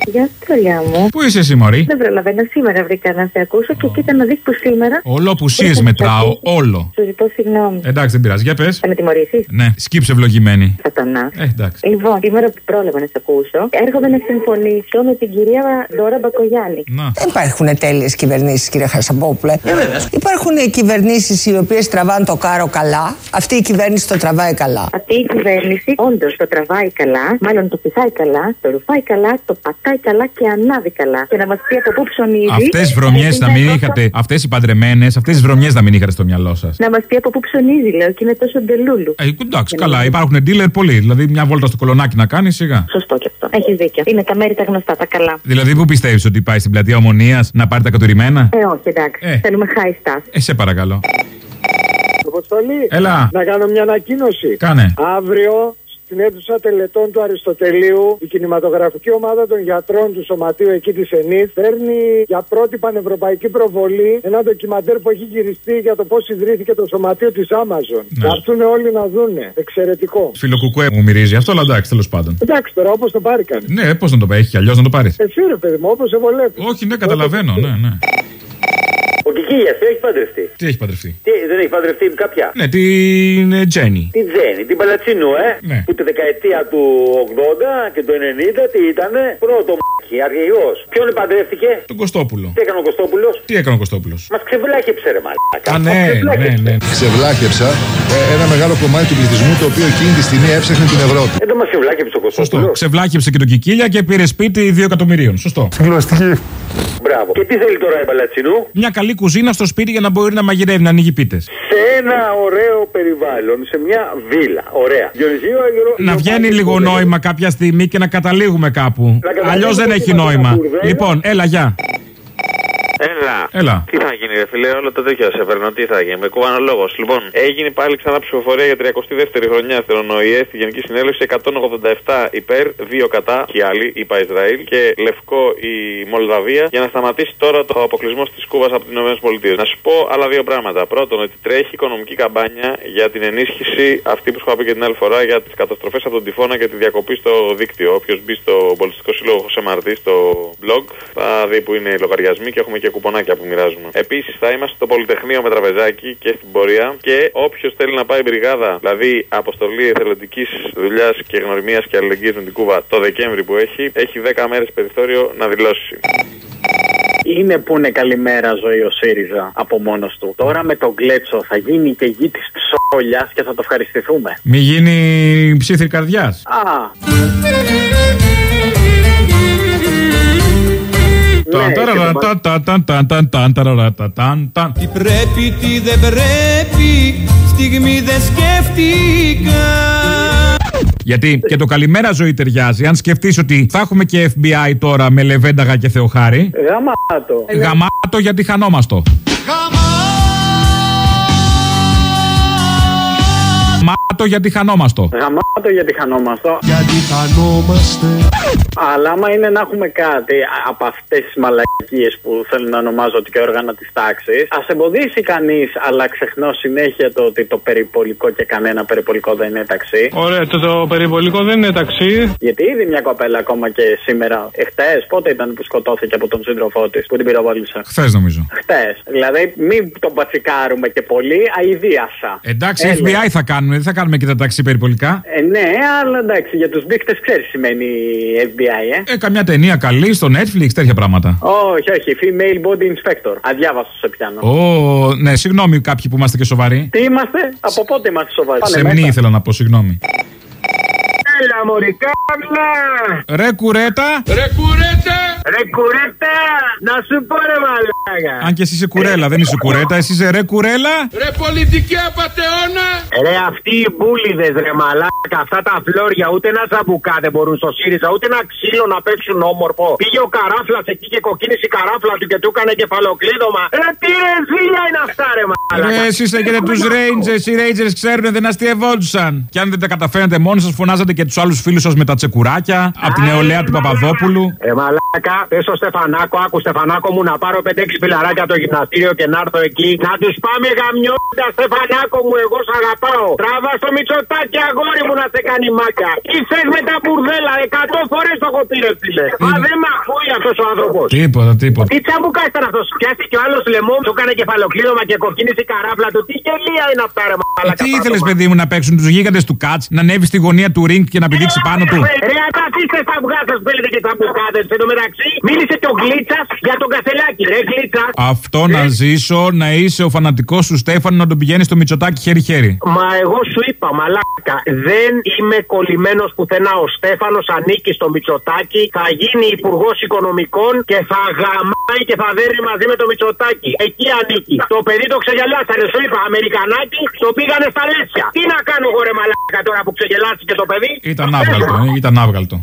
Γεια σου, τρολιά μου. Πού είσαι εσύ, μωρή? Δεν προλαβαίνω, σήμερα βρήκα να σε ακούσω και κοίτα να δεις που σήμερα. Όλο που σίες μετράω, όλο. Σου ζητώ συγγνώμη. Εντάξει, δεν πειράζει, για πες. Θα με τιμωρήσεις? Ναι, σκύψε ευλογημένη. Σατανά. Εντάξει. Λοιπόν, σήμερα που πρόλαβα να σε ακούσω, έρχομαι να συμφωνήσω με την κυρία Ντόρα Μπακογιάννη. Δεν υπάρχουν τέλειες κυβερνήσεις, κύριε Χασαμπόπουλε. Υπάρχουν κυβερνήσεις οι οποίες τραβάνε το κάρο καλά. Αυτή η κυβέρνηση το τραβάει καλά. Αυτή η κυβέρνηση όντως το τραβάει καλά, μάλλον το πηδάει καλά, το ρουφάει καλά, το πατάει καλά και ανάβει καλά. Και να μας πει από πού ψωνίζει. Αυτές βρωμιές να μην είχατε, αυτές οι παντρεμένες, αυτές τις βρωμιές να μην είχατε στο μυαλό σας. Να μας πει από πού ψωνίζει, λέω, και είναι τόσο ντελούλου. Εντάξει, καλά, υπάρχουν dealer πολλοί. Δηλαδή, μια βόλτα στο κολονάκι να κάνει σιγά. Σωστό και αυτό. Έχεις δίκιο. Είναι τα μέρη τα γνωστά, τα καλά. Δηλαδή, πού πιστεύεις ότι πάει στην πλατεία Ομονίας να πάρει τα κατουρημένα? Όχι, εντάξει. Θέλουμε high staff. Σε παρακαλώ. Αποστολή. Έλα. Να κάνω μια ανακοίνωση. Κάνε. Αύριο στην αίθουσα τελετών του Αριστοτελείου, η κινηματογραφική ομάδα των γιατρών του σωματείου εκεί της ΕΝΗΤ παίρνει για πρώτη πανευρωπαϊκή προβολή ένα ντοκιμαντέρ που έχει γυριστεί για το πώς ιδρύθηκε το σωματείο της Amazon. Ναι. Θα έρθουν όλοι να δούνε. Εξαιρετικό. Φιλοκουκουέ μου μυρίζει αυτό, αλλά εντάξει, τέλος πάντων. Εντάξει τώρα, όπως το πάρει κανείς. Ναι, πώς να το πάει, έχει κι αλλιώς να το πάρει. Εσύ ρε παιδί μου, όπως σε βολεύει. Όχι, ναι, καταλαβαίνω, ναι. Ο Κικίλιας τι έχει παντρευτεί? Τι έχει παντρευτεί? Δεν έχει παντρευτεί κάποια? Ναι, την Τζένι. Την Τζένι, την Παλατσινού, Ναι. Που τη δεκαετία του 80 και του 90 τι ήτανε? Πρώτο μ***η, αρχηγός. Ποιον παντρεύτηκε? Τον Κωστόπουλο. Τι έκανε ο Κωστόπουλος? Τι έκανε ο Κωστόπουλος? Μας ξεβλάχεψε ρε μαλάκα. Α, ναι. Ξεβλάχεψα ένα μεγάλο κομμάτι του πληθυσμού το οποίο εκείνη τη στιγμή έψαχνε την Ευρώπη. Δεν μας ξεβλάχεψε ο Κωστόπουλος. Σωστό. Ξεβλάχεψε και τον Κικίλια και πήρε σπίτι 2 εκατομμυρίων. Σωστό. Συγκλωστική. Μπράβο. Και τι θέλει τώρα η Παλατσινού? Μια καλή κουζίνα στο σπίτι για να μπορεί να μαγειρεύει, να ανοίγει πίτες. Σε ένα ωραίο περιβάλλον, σε μια βίλα. Ωραία. Να βγαίνει λίγο νόημα κάποια στιγμή και να καταλήγουμε κάπου. Αλλιώς δεν έχει νόημα. Λοιπόν, έλα, γεια. Έλα. Τι θα γίνει, ρε φίλε, όλο το τέτοιο σε παίρνω. Τι θα γίνει, με κουβανολόγος. Λοιπόν, έγινε πάλι ξανά ψηφοφορία για 32η χρονιά στον ΟΗΕ στη Γενική Συνέλευση. 187 υπέρ, 2 κατά και άλλοι, είπα Ισραήλ, και λευκό η Μολδαβία, για να σταματήσει τώρα το αποκλεισμό τη Κούβα από τις ΗΠΑ. Να σου πω άλλα 2 πράγματα. Πρώτον, ότι τρέχει οικονομική καμπάνια για την ενίσχυση αυτή που σου είπα και την άλλη φορά για τις καταστροφές από τον τυφώνα και τη διακοπή στο δίκτυο. Όποιος μπει στο Πολιτιστικό Σύλλογο Χωσέ Μαρτί στο blog θα δει που είναι οι λογαριασμοί και έχουμε και κουπονάκια που μοιράζουμε. Επίσης θα είμαστε στο Πολυτεχνείο με τραπεζάκι και στην πορεία και όποιος θέλει να πάει μπριγάδα, δηλαδή αποστολή εθελοντικής δουλειάς και γνωριμίας και αλληλεγγύης με την Κούβα το Δεκέμβρη που έχει 10 μέρες περιθώριο να δηλώσει. Είναι που είναι καλημέρα ζωή ο ΣΥΡΙΖΑ από μόνος του. Τώρα με τον Γκλέτσο θα γίνει και γη της ψόλιας και θα το ευχαριστηθούμε. Μη γίνει ψήθυρ καρδιάς. Τι πρέπει, τι δεν πρέπει, στιγμή δεν σκέφτηκα. Γιατί και το καλημέρα ζωή ταιριάζει. Αν σκεφτείς ότι θα έχουμε και FBI τώρα με Λεβένταγα και Θεοχάρη. Γαμάτο γιατί χανόμαστο. Γαμάτο γιατί χανόμαστο. Γιατί χανόμαστε. Αλλά άμα είναι να έχουμε κάτι από αυτές τις μαλακίες που θέλουν να ονομάζονται και όργανα της τάξης, ας εμποδίσει κανείς, αλλά ξεχνώ συνέχεια το ότι το περιπολικό και κανένα περιπολικό δεν είναι ταξί. Ωραία, το περιπολικό δεν είναι ταξί. Γιατί ήδη μια κοπέλα ακόμα και σήμερα, εχθές, πότε ήταν που σκοτώθηκε από τον σύντροφό της, που την πυροβόλησε? Χθες νομίζω. Χθες. Δηλαδή μην τον πατσικάρουμε και πολύ, αηδίασα. Εντάξει, FBI θα κάνουμε, δεν θα κάνουμε και τα ταξί περιπολικά. Ναι, αλλά εντάξει, για τους μπίχτες ξέρεις σημαίνει FBI, Καμιά ταινία καλή στο Netflix, τέτοια πράγματα. Όχι, female body inspector. Αδιάβαστο σε πιάνω. Ναι, συγγνώμη κάποιοι που είμαστε και σοβαροί. Τι είμαστε, από πότε είμαστε σοβαροί? Σεμνή ήθελα να πω, συγγνώμη. Έλα μωρικάβλα! Ρε κουρέτα! Να σου πω ρε μαλάκα! Αν και εσύ είσαι κουρέλα, δεν είσαι κουρέτα, εσύ είσαι ρε κουρέλα! Ρε πολιτική απατεώνα! Ρε αυτοί οι μπούλιδες ρε μαλάκα, αυτά τα φλόρια ούτε ένα ζαμπουκά δεν μπορούν στο ΣΥΡΙΖΑ, ούτε ένα ξύλο να παίξουν όμορφο. Πήγε ο Καράφλας εκεί και κοκκίνησε η καράφλα του και του έκανε κεφαλοκλείδωμα. Ρε τι ρε ζήλια είναι αυτά ρε μαλάκα! Ρε εσείς έχετε τους Rangers, οι Rangers ξέρουν δεν αστειευόντουσαν. Και αν δεν τα καταφέρετε μόνοι σας, φωνάζατε και τους άλλους φίλους σας με τα τσεκουράκια, από την νεολαία του Παπαδόπουλου. Μαλάκα μαλάκα. Πες στο Στεφανάκο, άκου Στεφανάκο μου να πάρω 5-6 φιλαράκια το γυμναστήριο και να έρθω εκεί. Να τους πάμε γαμιόντα, Στεφανάκο μου, εγώ σ' αγαπάω. Τράβα στο Μητσοτάκι, αγόρι μου, να σε κάνει μάκια. Τι θες με τα μπουρδέλα, 100 φορές το έχω πει, ρε φίλε. Μα δεν μ' ακούει αυτός ο άνθρωπος. Τίποτα. Τι τσαμπουκά ήταν αυτός. Πιάστηκε ο άλλος λαιμό, του έκανε κεφαλοκλήρωμα και κοκκίνησε η καράβλα του. Τι γελία είναι αυτά, ρε μαλάκα. Τι ήθελες, παιδί μου, να παίξουν τους γίγαντες του Κατς, να ανέβει στη γωνία του ring και να πηδήξει πάνω του. Ρε, αφήστε τα αυγά σας, θέλετε και τα μπουκάδες. Εν τω μεταξύ, μίλησε και ο Γκλίτσας για τον Κασελάκη, ρε Γκλίτσα. Αυτό να ζήσω, να είσαι ο φανατικός σου Στέφανο, να τον πηγαίνει στο Μητσοτάκι χέρι-χέρι. Μα εγώ σου είπα, μαλάκα, δεν είμαι κολλημένος πουθενά. Ο Στέφανος ανήκει στο Μητσοτάκι, θα γίνει υπουργός οικονομικών και θα γαμάει και θα δέρνει μαζί με το Μητσοτάκι. Εκεί ανήκει. Το παιδί το ξεγελάσανε, σου είπα, Αμερικανάκι, το πήγανε στα Λέσια. Τι να κάνω εγώ, ρε μαλάκα, τώρα που ξεγελάστηκε το παιδί. Ήταν άβγαλτο.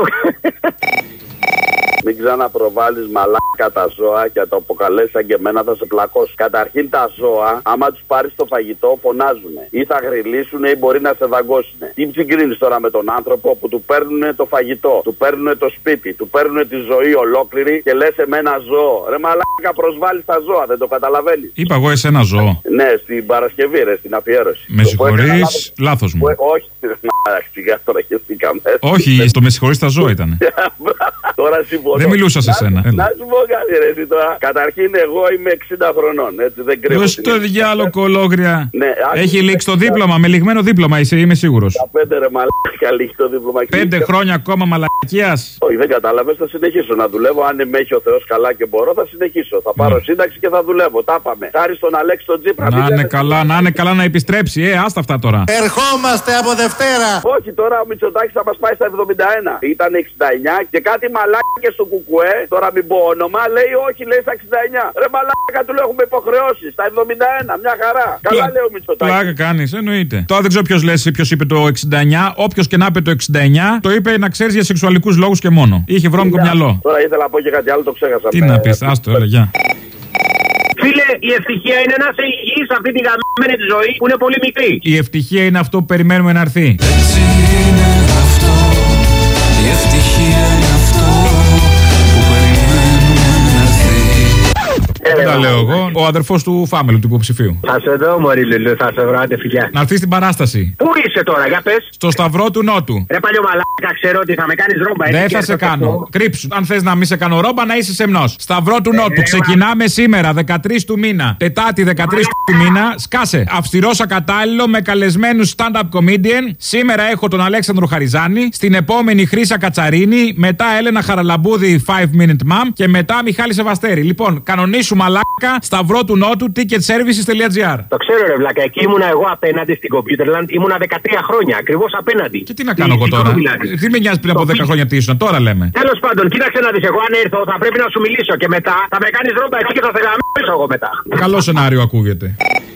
Μην ξαναπροβάλλεις μαλάκα τα ζώα και το αποκαλέσει σαν και εμένα, θα σε πλακώσω. Καταρχήν τα ζώα, άμα τους πάρεις το φαγητό, φωνάζουνε. Ή θα γρυλίσουνε ή μπορεί να σε δαγκώσουνε. Τι συγκρίνεις τώρα με τον άνθρωπο που του παίρνουνε το φαγητό, του παίρνουνε το σπίτι, του παίρνουνε τη ζωή ολόκληρη και λες εμένα ζώο. Ρε μαλάκα, προσβάλλεις τα ζώα, δεν το καταλαβαίνεις. Είπα εγώ εσένα ζώο. Ναι, στην Παρασκευή, ρε, στην αφιέρωση. Με συγχωρείς, λάθος μου. Όχι, τώρα χεστήκαμε. Όχι, το με συγχωρείς τα ζώα ήταν. Τώρα συμφωνώ. Δεν μιλούσα σε σένα. Να σου πω κάτι, ρε, εσύ τώρα. Καταρχήν, εγώ είμαι 60 χρονών. Έτσι, δεν κρύβω. Δώσε το διάλογο, κολόγρια. Ναι, έχει λήξει το δίπλωμα, με λιγμένο δίπλωμα είσαι, είμαι σίγουρος. 5 ρε μαλάκα, λήξει το δίπλωμα. 5 χρόνια ακόμα μαλακίας. Όχι, δεν κατάλαβες, θα συνεχίσω να δουλεύω. Αν με έχει ο Θεός καλά και μπορώ, θα συνεχίσω. Θα πάρω σύνταξη και θα δουλεύω. Τα πάμε. Χάρη στον Αλέξη τον Τσίπρα. Να είναι καλά να επιστρέψει. Άστα αυτά τώρα. Ερχόμαστε από Δευτέρα. Όχι, τώρα ο Μητσοτάκης θα μας πάει στα 71. Ήταν 69 και κάτι μαλάκια στο κουκουέ. Τώρα μην πω όνομα, λέει όχι, λέει στα 69. Ρε μαλάκα, του λέω έχουμε υποχρεώσει. Στα 71, μια χαρά. Καλά λέει ο Μητσοτάκης. Πλάκα κάνεις, εννοείται. Τώρα δεν ξέρω ποιος είπε το 69. Όποιος και να είπε το 69, το είπε να ξέρεις για σεξουαλικούς λόγους και μόνο. Είχε βρώμικο μυαλό. Τώρα ήθελα να πω και κάτι άλλο, το ξέχασα. Τι να πεις, άστο, έλα, γεια. Φίλε, η ευτυχία είναι να είσαι υγιής αυτή τη γαμμένη τη ζωή που είναι πολύ μικρή. Η ευτυχία είναι αυτό που περιμένουμε να έρθει. Έτσι είναι αυτό, η ευτυχία είναι αυτό που περιμένουμε να έρθει. Δεν τα λέω εγώ, ο αδερφός του Φάμελου, του υποψηφίου. Θα σε δω, μωρή Λουλού, θα σε βρω, άντε φιλιά. Να έρθει στην παράσταση. Πού είσαι τώρα, για πες. Στο Σταυρό του Νότου. Ρε παλιό μαλάκα, ξέρω ότι θα με κάνεις ρόμπα. Δεν θα σε κάνω. Κρύψου. Αν θες να μην σε κάνω ρόμπα, να είσαι σεμνός. Σταυρό του Νότου. Ξεκινάμε σήμερα, 13 του μήνα. Τετάρτη, 13 του μήνα. Σκάσε. Αυστηρός ακατάλληλο με καλεσμένους stand-up comedian. Σήμερα έχω τον Αλέξανδρο Χαριζάνη. Στην επόμενη Χρύσα Κατσαρίνη. Μετά Έλενα Χαραλαμπούδη 5 Minute Mom. Και μετά Μιχάλη Σεβαστέρη. Λοιπόν, κανονίσου μαλάκα, Σταυρό του Νότου, ticketservices.gr. Το ξέρω, ρε βλάκα, εκεί ήμουνα εγώ απέναντι στην Computerland, ήμουνα 13 χρόνια, ακριβώς απέναντι. Και τι να κάνω εγώ τώρα. Τι με νοιάζει πριν από 10 χρόνια τι ήσουν, τώρα λέμε. Τέλος πάντων, κοίταξε να δεις, εγώ αν έρθω θα πρέπει να σου μιλήσω και μετά θα με κάνεις ρόμπα εκεί και θα σε γαμίσω εγώ μετά. Καλό σενάριο ακούγεται.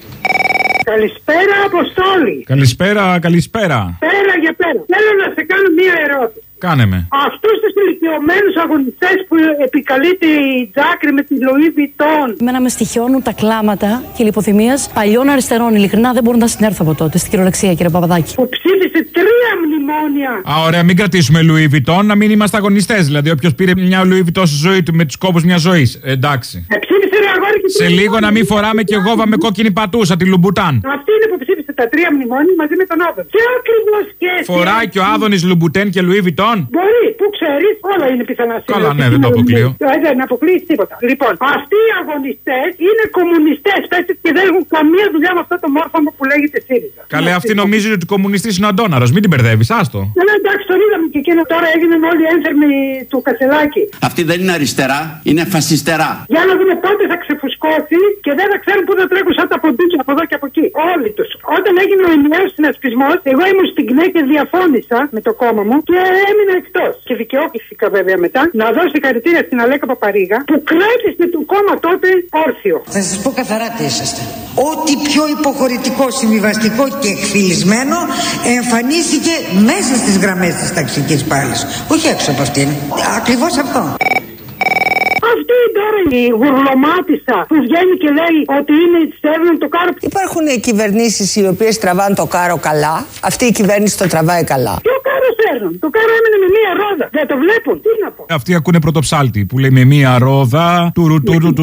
Καλησπέρα, Αποστόλη. Καλησπέρα. Πέρα για πέρα. Θέλω να σε κάνω μία ερώτηση. Κάνε με. Αυτούς τους ηλικιωμένους αγωνιστές που επικαλείται η Τζάκρη με τη Louis Vuitton. Εμένα με στοιχιώνουν τα κλάματα και λιποθυμίας παλιών αριστερών. Ειλικρινά δεν μπορώ να συνέρθω από τότε στην κυριολεξία, κύριε Παπαδάκη. Που ψήφισε 3 μνημόνια. Ωραία, μην κρατήσουμε Louis Vuitton, να μην είμαστε αγωνιστές. Δηλαδή, όποιος πήρε μια Louis Vuitton στη ζωή του με τους κόπους μιας ζωής. Εντάξει. Ψήφισε ρε αγόρι και σε λίγο να μην φοράμε και γόβα με κόκκινη πατούσα, τη Λουμπουτάν. Αυτή είναι που ψήφισε τα 3 μνημόνια μαζί με τον Άδωνη. Και ακριβώς και εσύ. Φοράει και ο Άδωνης Λουμπουτέν και Louis Vuitton. Μπορεί, που ξέρεις, όλα είναι πιθανά. Καλά, ναι, δεν το αποκλείω. Δεν αποκλείεις τίποτα. Λοιπόν, αυτοί οι αγωνιστές είναι κομμουνιστές, πέστε, και δεν έχουν καμία δουλειά με αυτό το μόρφωμα που λέγεται ΣΥΡΙΖΑ. Καλέ, αυτή νομίζει ότι ο κομμουνιστής είναι ο Αντώναρος, μην την μπερδεύεις, άστο. Ναι, εντάξει, τον είδαμε και εκείνο τώρα έγιναν όλοι ένθερμοι του Κασελάκη. Αυτή δεν είναι αριστερά, είναι φασιστερά. Για να δούμε πότε θα ξεφουσκώσει και δεν θα ξέρουν πού θα τρέχουν σαν τα ποντούτσια από εδώ και από εκεί. Όλοι τους. Όταν έγινε ο ενιαίος συνασπισμός, εγώ ήμουν στην ΚΝΕ και διαφώνησα με το κόμμα μου και έμεινα εκτός. Και δικαιώθηκα βέβαια μετά να δώσω συγχαρητήρια στην Αλέκα Παπαρίγα που κράτησε το κόμμα τότε όρθιο. Θα σας πω καθαρά τι είσαστε. Ό,τι πιο υποχωρητικό, συμβιβαστικό και εκφυλισμένο εμφανίστηκε μέσα στις γραμμές της ταξικής πάλης. Όχι έξω από αυτήν. Ακριβώς αυτό. Αυτοί οι τώρα η γουρλωμάτισσα που βγαίνει και λέει ότι είναι στέλνουν το κάρο. Υπάρχουν κυβερνήσεις οι οποίες τραβάνε το κάρο καλά. Αυτή η κυβέρνηση το τραβάει καλά. Ποιο κάρο στέλνουν? Το κάρο έμεινε με μία ρόδα. Δεν το βλέπουν. Τι να πω. Αυτοί ακούνε πρωτοψάλτη που λέει με μία ρόδα. Τουρου.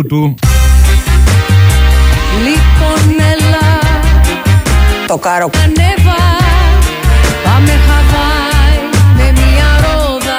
Λοιπόν, έλα. Το κάρο. Ανέβα. Πάμε Χαβάη με μια ρόδα.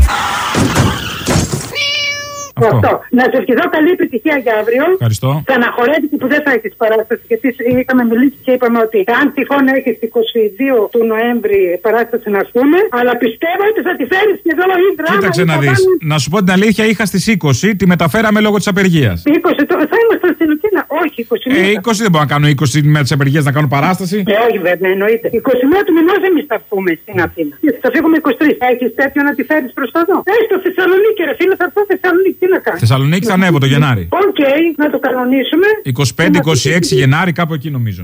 Αυτό. Να σε ευχηθώ καλή επιτυχία για αύριο. Ευχαριστώ. Στεναχωρέθηκε που δεν θα έχει παράσταση, γιατί είχαμε μιλήσει και είπαμε ότι αν τυχόν έχει 22 του Νοέμβρη παράσταση να πούμε, αλλά πιστεύω ότι θα τη φέρει και εδώ η δράμα. Κοίταξε να δεις. Να σου πω την αλήθεια, είχα στις 20, τη μεταφέραμε λόγω της απεργίας. 20 θα ήμασταν στην Ουκίνα. Όχι, 21. 20 δεν μπορώ να κάνω 20 με τις απεργίες να κάνω παράσταση. Όχι, βέβαια, εννοείται. 21 του μηνός εμείς θα βγούμε στην Αθήνα. Θα φύγουμε 23. Έχεις τέτοιο να τη φέρεις προς τα εδώ? Στο Θεσσαλονίκη, ρε φίλε, θα έρθω Θεσσαλονίκη. Τι να κάνω? Θεσσαλονίκη θα ανέβω το Γενάρη. Οκ, να το κανονίσουμε. 25-26 Γενάρη, κάπου εκεί νομίζω.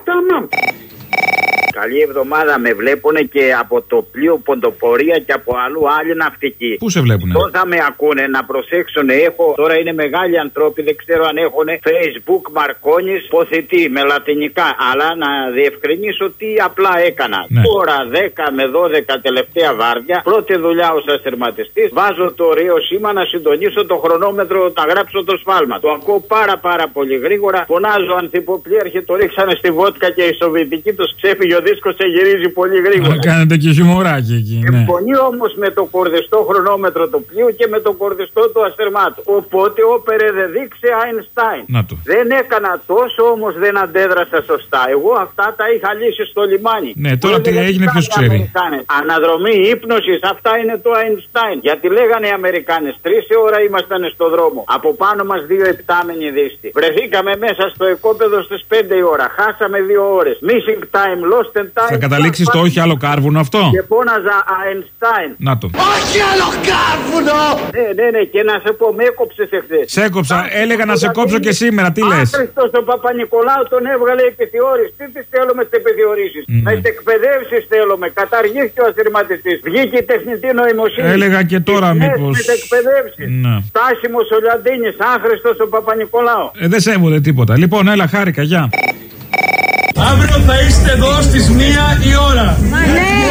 Καλή εβδομάδα, με βλέπουνε και από το πλοίο Ποντοπορία και από αλλού άλλοι ναυτικοί. Πού σε βλέπουνε? Εδώ θα με ακούνε, να προσέξουν. Τώρα είναι μεγάλοι ανθρώποι, δεν ξέρω αν έχουν Facebook Μαρκόνης ποθητή με λατινικά. Αλλά να διευκρινίσω τι απλά έκανα. Ναι. Τώρα 10 με 12 τελευταία βάρδια, πρώτη δουλειά ως αστερματιστής. Βάζω το ωραίο σήμα να συντονίσω το χρονόμετρο, να γράψω το σφάλμα. Το ακούω πάρα πολύ γρήγορα. Φωνάζω ανθυποπλήρχη, το ρίξανε στη βότκα και η Σοβιετική του ξέφυγε. Ο δίσκος σε γυρίζει πολύ γρήγορα. Κάνετε και χιμωράκι εκεί. Ναι. Συμφωνεί όμως με το κορδιστό χρονόμετρο του πλοίου και με το κορδιστό του αστερμάτου. Οπότε όπερε δε δείξε Αϊνστάιν. Δεν έκανα τόσο, όμως δεν αντέδρασα σωστά. Εγώ αυτά τα είχα λύσει στο λιμάνι. Ναι, τώρα τι έγινε, ποιος ξέρει. Αναδρομή ύπνωσης, αυτά είναι το Αϊνστάιν. Γιατί λέγανε οι Αμερικάνες, 3 ώρα ήμασταν στο δρόμο. Από πάνω μας 2 επτάμενοι δίστη. Βρεθήκαμε μέσα στο οικόπεδο στις 5 η ώρα. Χάσαμε 2 ώρες. Missing time, lost in time. Θα καταλήξεις το όχι άλλο κάρβουνο αυτό? Και φώναζα Αϊνστάιν. Να το. Όχι άλλο κάρβουνο! Ναι, και να σε πω, με έκοψες εχθές. Σε έκοψα, έλεγα να σε κόψω και σήμερα, τι λες? Άχρηστος ο Παπα-Νικολάου τον έβγαλε επιθεώρηση. Τι τις θέλουμε στις επιθεωρήσεις? Με τις εκπαιδεύσεις θέλουμε. Καταργήθηκε ο αστερματιστής. Βγήκε η τεχνητή νοημοσύνη. Έλεγα και τώρα μήπως. Με τις εκπαιδεύσεις. Στάσιμος ο Λιαντίνης, άχρηστος ο Παπα-Νικολάου. Δεν σέβονται τίποτα. Λοιπόν, έλα, χάρηκα, γεια. Αύριο θα είστε εδώ στις 1 η ώρα.